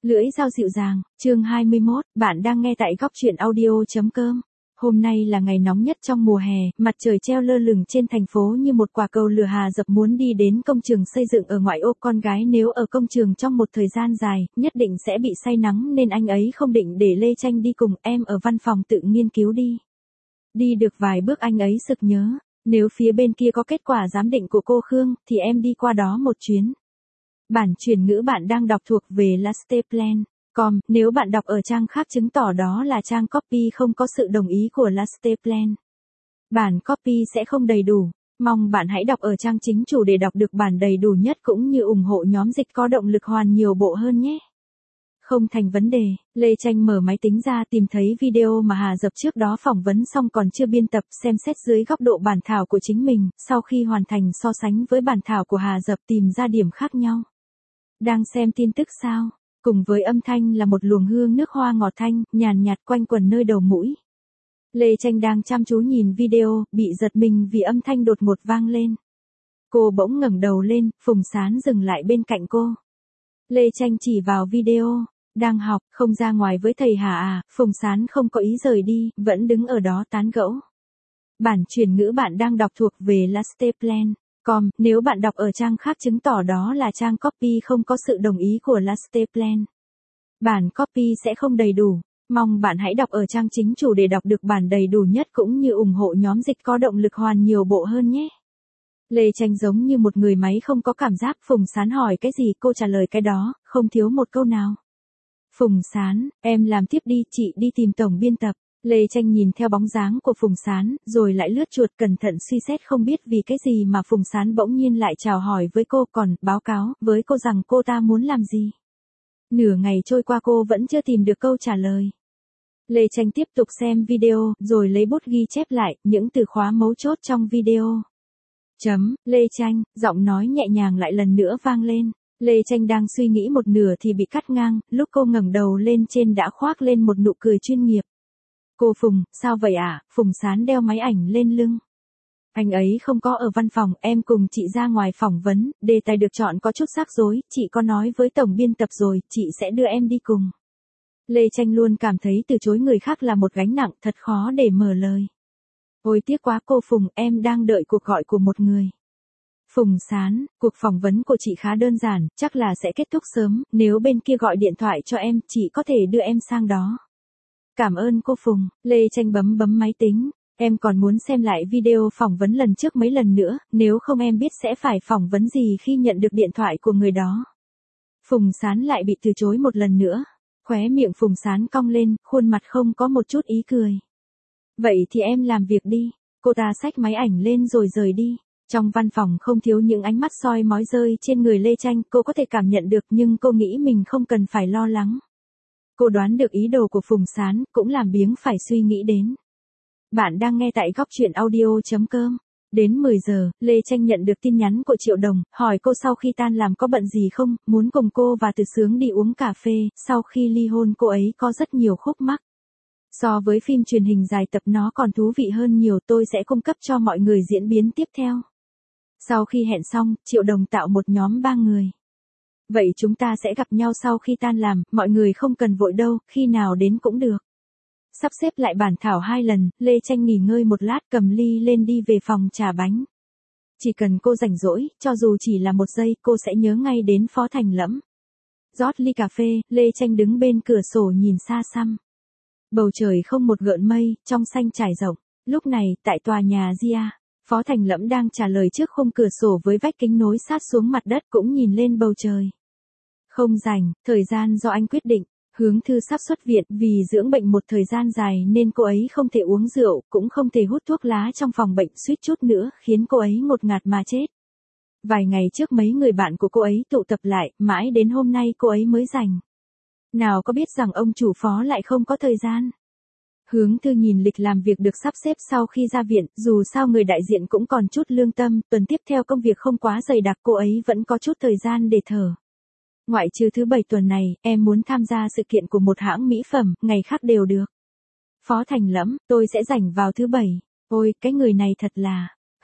Lưỡi dao dịu dàng, chương 21, bạn đang nghe tại góc truyện audio.com. Hôm nay là ngày nóng nhất trong mùa hè, mặt trời treo lơ lửng trên thành phố như một quả cầu lửa Hà Dập muốn đi đến công trường xây dựng ở ngoại ô. Con gái nếu ở công trường trong một thời gian dài, nhất định sẽ bị say nắng nên anh ấy không định để Lê Tranh đi cùng, em ở văn phòng tự nghiên cứu đi. Đi được vài bước anh ấy sực nhớ, nếu phía bên kia có kết quả giám định của cô Khương, thì em đi qua đó một chuyến. Bản chuyển ngữ bạn đang đọc thuộc về Lasteplan.com, nếu bạn đọc ở trang khác chứng tỏ đó là trang copy không có sự đồng ý của Lasteplan. Bản copy sẽ không đầy đủ, mong bạn hãy đọc ở trang chính chủ để đọc được bản đầy đủ nhất cũng như ủng hộ nhóm dịch có động lực hoàn nhiều bộ hơn nhé. Không thành vấn đề, Lê Tranh mở máy tính ra tìm thấy video mà Hà Dập trước đó phỏng vấn xong còn chưa biên tập, xem xét dưới góc độ bản thảo của chính mình, sau khi hoàn thành so sánh với bản thảo của Hà Dập tìm ra điểm khác nhau. Đang xem tin tức sao? Cùng với âm thanh là một luồng hương nước hoa ngọt thanh, nhàn nhạt quanh quẩn nơi đầu mũi. Lê Tranh đang chăm chú nhìn video, bị giật mình vì âm thanh đột ngột vang lên. Cô bỗng ngẩng đầu lên, Phùng Sán dừng lại bên cạnh cô. Lê Tranh chỉ vào video, đang học, không ra ngoài với thầy hả à? Phùng Sán không có ý rời đi, vẫn đứng ở đó tán gẫu. Bản chuyển ngữ bạn đang đọc thuộc về Lasteplan.com, nếu bạn đọc ở trang khác chứng tỏ đó là trang copy không có sự đồng ý của Lasteplan. Bản copy sẽ không đầy đủ, mong bạn hãy đọc ở trang chính chủ để đọc được bản đầy đủ nhất cũng như ủng hộ nhóm dịch có động lực hoàn nhiều bộ hơn nhé. Lê Tranh giống như một người máy không có cảm giác, Phùng Sán hỏi cái gì cô trả lời cái đó, không thiếu một câu nào. Phùng Sán, em làm tiếp đi, chị đi tìm tổng biên tập. Lê Tranh nhìn theo bóng dáng của Phùng Sán, rồi lại lướt chuột cẩn thận suy xét không biết vì cái gì mà Phùng Sán bỗng nhiên lại chào hỏi với cô còn báo cáo với cô rằng cô ta muốn làm gì. Nửa ngày trôi qua cô vẫn chưa tìm được câu trả lời. Lê Tranh tiếp tục xem video, rồi lấy bút ghi chép lại những từ khóa mấu chốt trong video. Lê Tranh, giọng nói nhẹ nhàng lại lần nữa vang lên. Lê Tranh đang suy nghĩ một nửa thì bị cắt ngang, lúc cô ngẩng đầu lên trên đã khoác lên một nụ cười chuyên nghiệp. Cô Phùng, sao vậy ạ? Phùng Sán đeo máy ảnh lên lưng. Anh ấy không có ở văn phòng, em cùng chị ra ngoài phỏng vấn, đề tài được chọn có chút rắc rối, chị có nói với tổng biên tập rồi, chị sẽ đưa em đi cùng. Lê Tranh luôn cảm thấy từ chối người khác là một gánh nặng, thật khó để mở lời. Ôi tiếc quá cô Phùng, em đang đợi cuộc gọi của một người. Phùng Sán, cuộc phỏng vấn của chị khá đơn giản, chắc là sẽ kết thúc sớm, nếu bên kia gọi điện thoại cho em, chị có thể đưa em sang đó. Cảm ơn cô Phùng, Lê Tranh bấm máy tính, em còn muốn xem lại video phỏng vấn lần trước mấy lần nữa, nếu không em biết sẽ phải phỏng vấn gì khi nhận được điện thoại của người đó. Phùng Sán lại bị từ chối một lần nữa, khóe miệng Phùng Sán cong lên, khuôn mặt không có một chút ý cười. Vậy thì em làm việc đi, cô ta xách máy ảnh lên rồi rời đi. Trong văn phòng không thiếu những ánh mắt soi mói rơi trên người Lê Tranh, cô có thể cảm nhận được nhưng cô nghĩ mình không cần phải lo lắng. Cô đoán được ý đồ của Phùng Sán, cũng làm biếng phải suy nghĩ đến. Bạn đang nghe tại góc truyện audio.com. Đến 10 giờ, Lê Tranh nhận được tin nhắn của Triệu Đồng, hỏi cô sau khi tan làm có bận gì không, muốn cùng cô và Từ Sướng đi uống cà phê, sau khi ly hôn cô ấy có rất nhiều khúc mắc. So với phim truyền hình dài tập nó còn thú vị hơn nhiều, tôi sẽ cung cấp cho mọi người diễn biến tiếp theo. Sau khi hẹn xong, Triệu Đồng tạo một nhóm 3 người. Vậy chúng ta sẽ gặp nhau sau khi tan làm, mọi người không cần vội đâu, khi nào đến cũng được. Sắp xếp lại bản thảo 2 lần, Lê Tranh nghỉ ngơi một lát cầm ly lên đi về phòng trà bánh. Chỉ cần cô rảnh rỗi, cho dù chỉ là một giây, cô sẽ nhớ ngay đến Phó Thành Lẫm. Rót ly cà phê, Lê Tranh đứng bên cửa sổ nhìn xa xăm. Bầu trời không một gợn mây, trong xanh trải rộng. Lúc này, tại tòa nhà Gia, Phó Thành Lẫm đang trả lời trước khung cửa sổ với vách kính nối sát xuống mặt đất cũng nhìn lên bầu trời. Không rảnh, thời gian do anh quyết định. Hướng Thư sắp xuất viện vì dưỡng bệnh một thời gian dài nên cô ấy không thể uống rượu, cũng không thể hút thuốc lá trong phòng bệnh, suýt chút nữa khiến cô ấy ngột ngạt mà chết. Vài ngày trước mấy người bạn của cô ấy tụ tập lại, mãi đến hôm nay cô ấy mới rảnh. Nào có biết rằng ông chủ Phó lại không có thời gian. Hướng Thư nhìn lịch làm việc được sắp xếp sau khi ra viện, dù sao người đại diện cũng còn chút lương tâm, tuần tiếp theo công việc không quá dày đặc cô ấy vẫn có chút thời gian để thở. Ngoại trừ thứ 7 tuần này, em muốn tham gia sự kiện của một hãng mỹ phẩm, ngày khác đều được. Phó Thành Lẫm, tôi sẽ rảnh vào thứ 7. Ôi, cái người này thật là.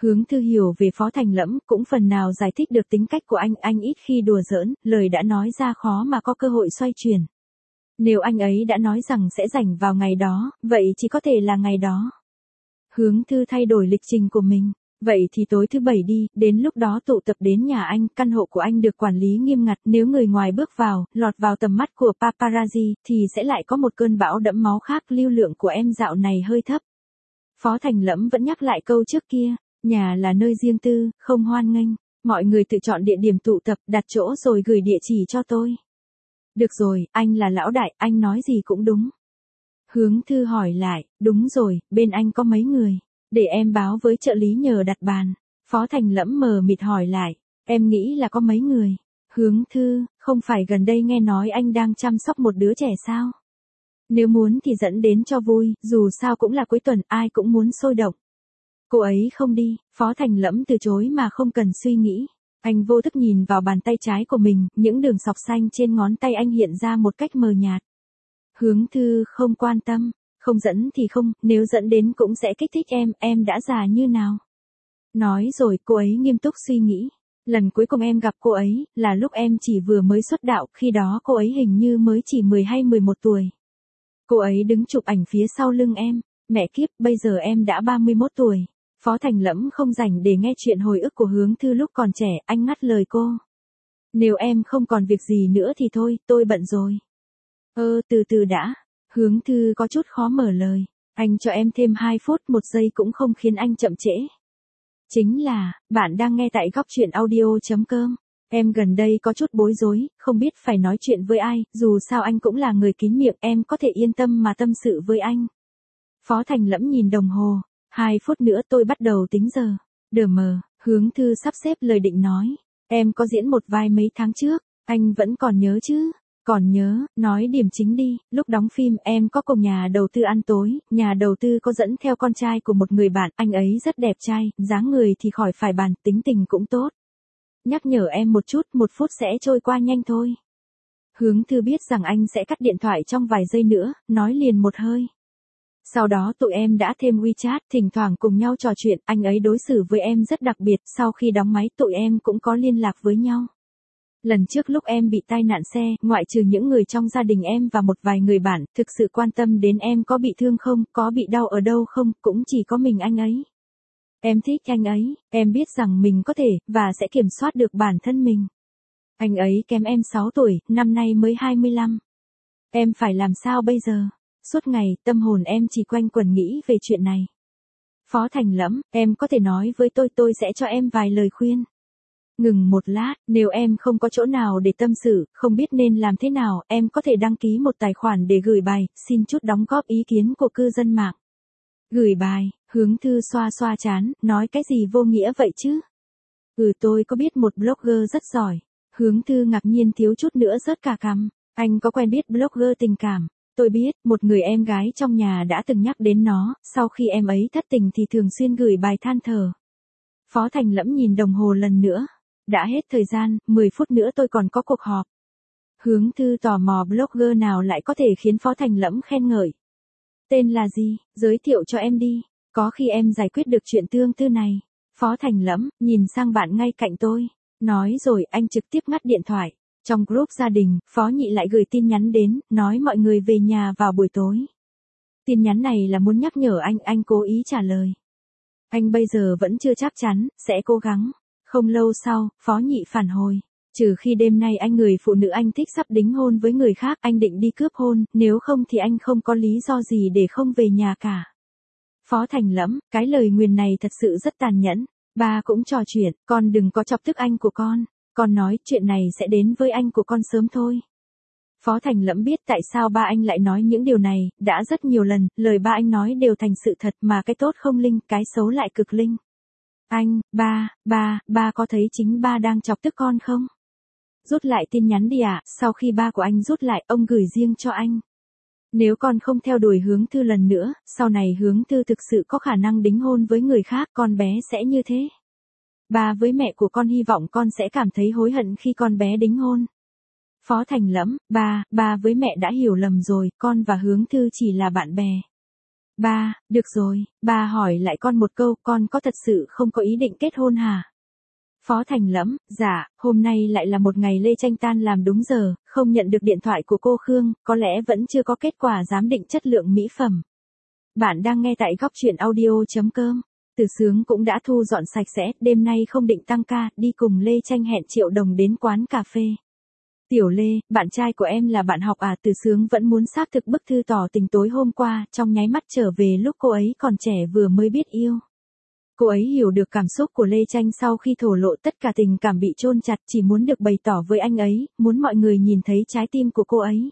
Hướng Thư hiểu về Phó Thành Lẫm, cũng phần nào giải thích được tính cách của anh ít khi đùa giỡn, lời đã nói ra khó mà có cơ hội xoay chuyển. Nếu anh ấy đã nói rằng sẽ rảnh vào ngày đó, vậy chỉ có thể là ngày đó. Hướng Thư thay đổi lịch trình của mình. Vậy thì tối thứ Bảy đi, đến lúc đó tụ tập đến nhà anh, căn hộ của anh được quản lý nghiêm ngặt, nếu người ngoài bước vào, lọt vào tầm mắt của paparazzi, thì sẽ lại có một cơn bão đẫm máu khác, lưu lượng của em dạo này hơi thấp. Phó Thành Lẫm vẫn nhắc lại câu trước kia, nhà là nơi riêng tư, không hoan nghênh, mọi người tự chọn địa điểm tụ tập, đặt chỗ rồi gửi địa chỉ cho tôi. Được rồi, anh là lão đại, anh nói gì cũng đúng. Hướng Thư hỏi lại, đúng rồi, bên anh có mấy người? Để em báo với trợ lý nhờ đặt bàn. Phó Thành Lẫm mờ mịt hỏi lại, em nghĩ là có mấy người? Hướng Thư, không phải gần đây nghe nói anh đang chăm sóc một đứa trẻ sao? Nếu muốn thì dẫn đến cho vui, dù sao cũng là cuối tuần, ai cũng muốn sôi động. Cô ấy không đi, Phó Thành Lẫm từ chối mà không cần suy nghĩ. Anh vô thức nhìn vào bàn tay trái của mình, những đường sọc xanh trên ngón tay anh hiện ra một cách mờ nhạt. Hướng Thư không quan tâm, không dẫn thì không, nếu dẫn đến cũng sẽ kích thích em đã già như nào. Nói rồi cô ấy nghiêm túc suy nghĩ. Lần cuối cùng em gặp cô ấy, là lúc em chỉ vừa mới xuất đạo, khi đó cô ấy hình như mới chỉ 10 hay 11 tuổi. Cô ấy đứng chụp ảnh phía sau lưng em, mẹ kiếp, bây giờ em đã 31 tuổi. Phó Thành Lẫm không rảnh để nghe chuyện hồi ức của Hướng Thư lúc còn trẻ, anh ngắt lời cô. Nếu em không còn việc gì nữa thì thôi, tôi bận rồi. Từ từ đã. Hướng Thư có chút khó mở lời. Anh cho em thêm 2 phút, 1 giây cũng không khiến anh chậm trễ. Chính là, bạn đang nghe tại góc chuyện audio.com. Em gần đây có chút bối rối, không biết phải nói chuyện với ai, dù sao anh cũng là người kín miệng, em có thể yên tâm mà tâm sự với anh. Phó Thành Lẫm nhìn đồng hồ, 2 phút nữa tôi bắt đầu tính giờ. Đờ mờ, Hướng Thư sắp xếp lời định nói. Em có diễn một vai mấy tháng trước, anh vẫn còn nhớ chứ? Còn nhớ, nói điểm chính đi, lúc đóng phim em có cùng nhà đầu tư ăn tối, nhà đầu tư có dẫn theo con trai của một người bạn, anh ấy rất đẹp trai, dáng người thì khỏi phải bàn, tính tình cũng tốt. Nhắc nhở em một chút, 1 phút sẽ trôi qua nhanh thôi. Hướng Thư biết rằng anh sẽ cắt điện thoại trong vài giây nữa, nói liền một hơi. Sau đó tụi em đã thêm WeChat, thỉnh thoảng cùng nhau trò chuyện, anh ấy đối xử với em rất đặc biệt, sau khi đóng máy tụi em cũng có liên lạc với nhau. Lần trước lúc em bị tai nạn xe, ngoại trừ những người trong gia đình em và một vài người bạn, thực sự quan tâm đến em có bị thương không, có bị đau ở đâu không, cũng chỉ có mình anh ấy. Em thích anh ấy, em biết rằng mình có thể, và sẽ kiểm soát được bản thân mình. Anh ấy kém em 6 tuổi, năm nay mới 25. Em phải làm sao bây giờ? Suốt ngày, tâm hồn em chỉ quanh quẩn nghĩ về chuyện này. Phó Thành Lẫm, em có thể nói với tôi sẽ cho em vài lời khuyên. Ngừng một lát, nếu em không có chỗ nào để tâm sự, không biết nên làm thế nào, em có thể đăng ký một tài khoản để gửi bài, xin chút đóng góp ý kiến của cư dân mạng. Gửi bài, Hướng Thư xoa xoa trán, nói cái gì vô nghĩa vậy chứ? Tôi có biết một blogger rất giỏi. Hướng Thư ngạc nhiên thiếu chút nữa rớt cả cằm. Anh có quen biết blogger tình cảm? Tôi biết, một người em gái trong nhà đã từng nhắc đến nó, sau khi em ấy thất tình thì thường xuyên gửi bài than thở. Phó Thành Lẫm nhìn đồng hồ lần nữa. Đã hết thời gian, 10 phút nữa tôi còn có cuộc họp. Hướng Thư tò mò blogger nào lại có thể khiến Phó Thành Lẫm khen ngợi. Tên là gì, giới thiệu cho em đi, có khi em giải quyết được chuyện tương tư này. Phó Thành Lẫm, nhìn sang bạn ngay cạnh tôi. Nói rồi anh trực tiếp ngắt điện thoại. Trong group gia đình, Phó Nhị lại gửi tin nhắn đến, nói mọi người về nhà vào buổi tối. Tin nhắn này là muốn nhắc nhở anh cố ý trả lời. Anh bây giờ vẫn chưa chắc chắn, sẽ cố gắng. Không lâu sau, Phó Nhị phản hồi. Trừ khi đêm nay anh người phụ nữ anh thích sắp đính hôn với người khác, anh định đi cướp hôn, nếu không thì anh không có lý do gì để không về nhà cả. Phó Thành Lẫm, cái lời nguyền này thật sự rất tàn nhẫn. Ba cũng trò chuyện, con đừng có chọc tức anh của con. Con nói chuyện này sẽ đến với anh của con sớm thôi. Phó Thành Lẫm biết tại sao ba anh lại nói những điều này, đã rất nhiều lần, lời ba anh nói đều thành sự thật mà cái tốt không linh, cái xấu lại cực linh. Anh, ba có thấy chính ba đang chọc tức con không? Rút lại tin nhắn đi ạ, sau khi ba của anh rút lại, ông gửi riêng cho anh. Nếu con không theo đuổi Hướng Thư lần nữa, sau này Hướng Thư thực sự có khả năng đính hôn với người khác, con bé sẽ như thế. Ba với mẹ của con hy vọng con sẽ cảm thấy hối hận khi con bé đính hôn. Phó Thành Lẫm, ba với mẹ đã hiểu lầm rồi, con và Hướng Thư chỉ là bạn bè. Ba, được rồi, ba hỏi lại con một câu, con có thật sự không có ý định kết hôn hả? Phó Thành Lẫm, dạ, hôm nay lại là một ngày Lê Tranh tan làm đúng giờ, không nhận được điện thoại của cô Khương, có lẽ vẫn chưa có kết quả giám định chất lượng mỹ phẩm. Bạn đang nghe tại góc chuyện audio.com. Từ Sướng cũng đã thu dọn sạch sẽ, đêm nay không định tăng ca, đi cùng Lê Tranh hẹn Triệu Đồng đến quán cà phê. Tiểu Lê, bạn trai của em là bạn học à? Từ Sướng vẫn muốn xác thực bức thư tỏ tình tối hôm qua, trong nháy mắt trở về lúc cô ấy còn trẻ vừa mới biết yêu. Cô ấy hiểu được cảm xúc của Lê Tranh sau khi thổ lộ tất cả tình cảm bị chôn chặt, chỉ muốn được bày tỏ với anh ấy, muốn mọi người nhìn thấy trái tim của cô ấy.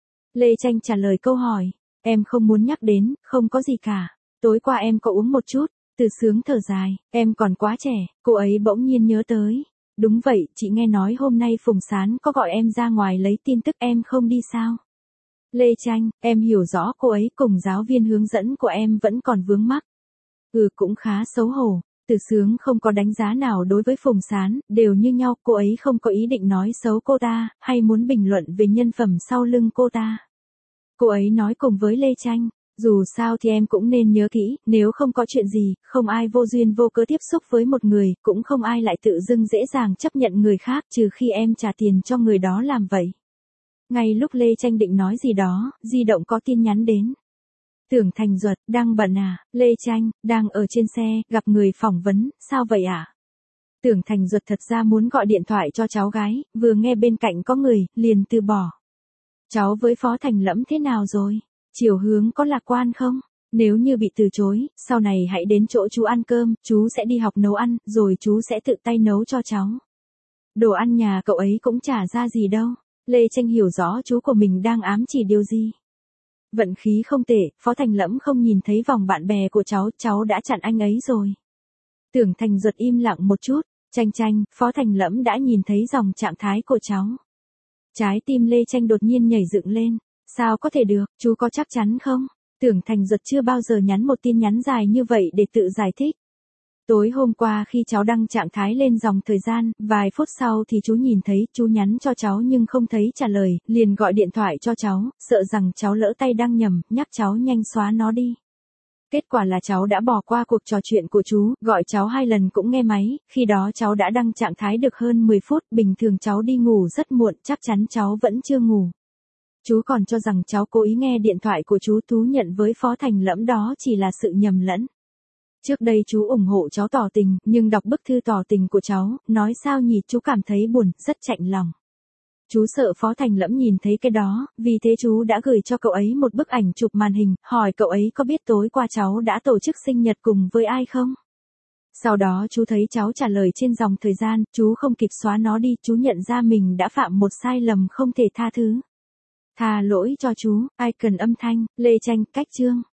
Lê Tranh trả lời câu hỏi, em không muốn nhắc đến, không có gì cả. Tối qua em có uống một chút. Từ Sướng thở dài, em còn quá trẻ. Cô ấy bỗng nhiên nhớ tới. Đúng vậy, chị nghe nói hôm nay Phùng Sán có gọi em ra ngoài lấy tin tức, em không đi sao? Lê Tranh, em hiểu rõ cô ấy cùng giáo viên hướng dẫn của em vẫn còn vướng mắc. Cũng khá xấu hổ. Từ Sướng không có đánh giá nào đối với Phùng Sán, đều như nhau, cô ấy không có ý định nói xấu cô ta, hay muốn bình luận về nhân phẩm sau lưng cô ta. Cô ấy nói cùng với Lê Tranh, dù sao thì em cũng nên nhớ kỹ, nếu không có chuyện gì, không ai vô duyên vô cớ tiếp xúc với một người, cũng không ai lại tự dưng dễ dàng chấp nhận người khác trừ khi em trả tiền cho người đó làm vậy. Ngay lúc Lê Tranh định nói gì đó, di động có tin nhắn đến. Tưởng Thành Duật, đang bận à? Lê Tranh, đang ở trên xe, gặp người phỏng vấn, sao vậy ạ? Tưởng Thành Duật thật ra muốn gọi điện thoại cho cháu gái, vừa nghe bên cạnh có người, liền từ bỏ. Cháu với Phó Thành Lẫm thế nào rồi? Chiều hướng có lạc quan không? Nếu như bị từ chối, sau này hãy đến chỗ chú ăn cơm, chú sẽ đi học nấu ăn, rồi chú sẽ tự tay nấu cho cháu. Đồ ăn nhà cậu ấy cũng chả ra gì đâu. Lê Tranh hiểu rõ chú của mình đang ám chỉ điều gì. Vận khí không tệ, Phó Thành Lẫm không nhìn thấy vòng bạn bè của cháu đã chặn anh ấy rồi. Tưởng Thành Duật im lặng một chút, Tranh, Phó Thành Lẫm đã nhìn thấy dòng trạng thái của cháu. Trái tim Lê Tranh đột nhiên nhảy dựng lên. Sao có thể được, chú có chắc chắn không? Tưởng Thành Duật chưa bao giờ nhắn một tin nhắn dài như vậy để tự giải thích. Tối hôm qua khi cháu đăng trạng thái lên dòng thời gian, vài phút sau thì chú nhìn thấy, chú nhắn cho cháu nhưng không thấy trả lời, liền gọi điện thoại cho cháu, sợ rằng cháu lỡ tay đăng nhầm, nhắc cháu nhanh xóa nó đi. Kết quả là cháu đã bỏ qua cuộc trò chuyện của chú, gọi cháu 2 lần cũng nghe máy, khi đó cháu đã đăng trạng thái được hơn 10 phút, bình thường cháu đi ngủ rất muộn, chắc chắn cháu vẫn chưa ngủ. Chú còn cho rằng cháu cố ý nghe điện thoại của chú, thú nhận với Phó Thành Lẫm đó chỉ là sự nhầm lẫn. Trước đây chú ủng hộ cháu tỏ tình, nhưng đọc bức thư tỏ tình của cháu, nói sao nhỉ, chú cảm thấy buồn, rất chạnh lòng. Chú sợ Phó Thành Lẫm nhìn thấy cái đó, vì thế chú đã gửi cho cậu ấy một bức ảnh chụp màn hình, hỏi cậu ấy có biết tối qua cháu đã tổ chức sinh nhật cùng với ai không? Sau đó chú thấy cháu trả lời trên dòng thời gian, chú không kịp xóa nó đi, chú nhận ra mình đã phạm một sai lầm không thể tha thứ. Tha lỗi cho chú, icon âm thanh, Lê Tranh, cách chương.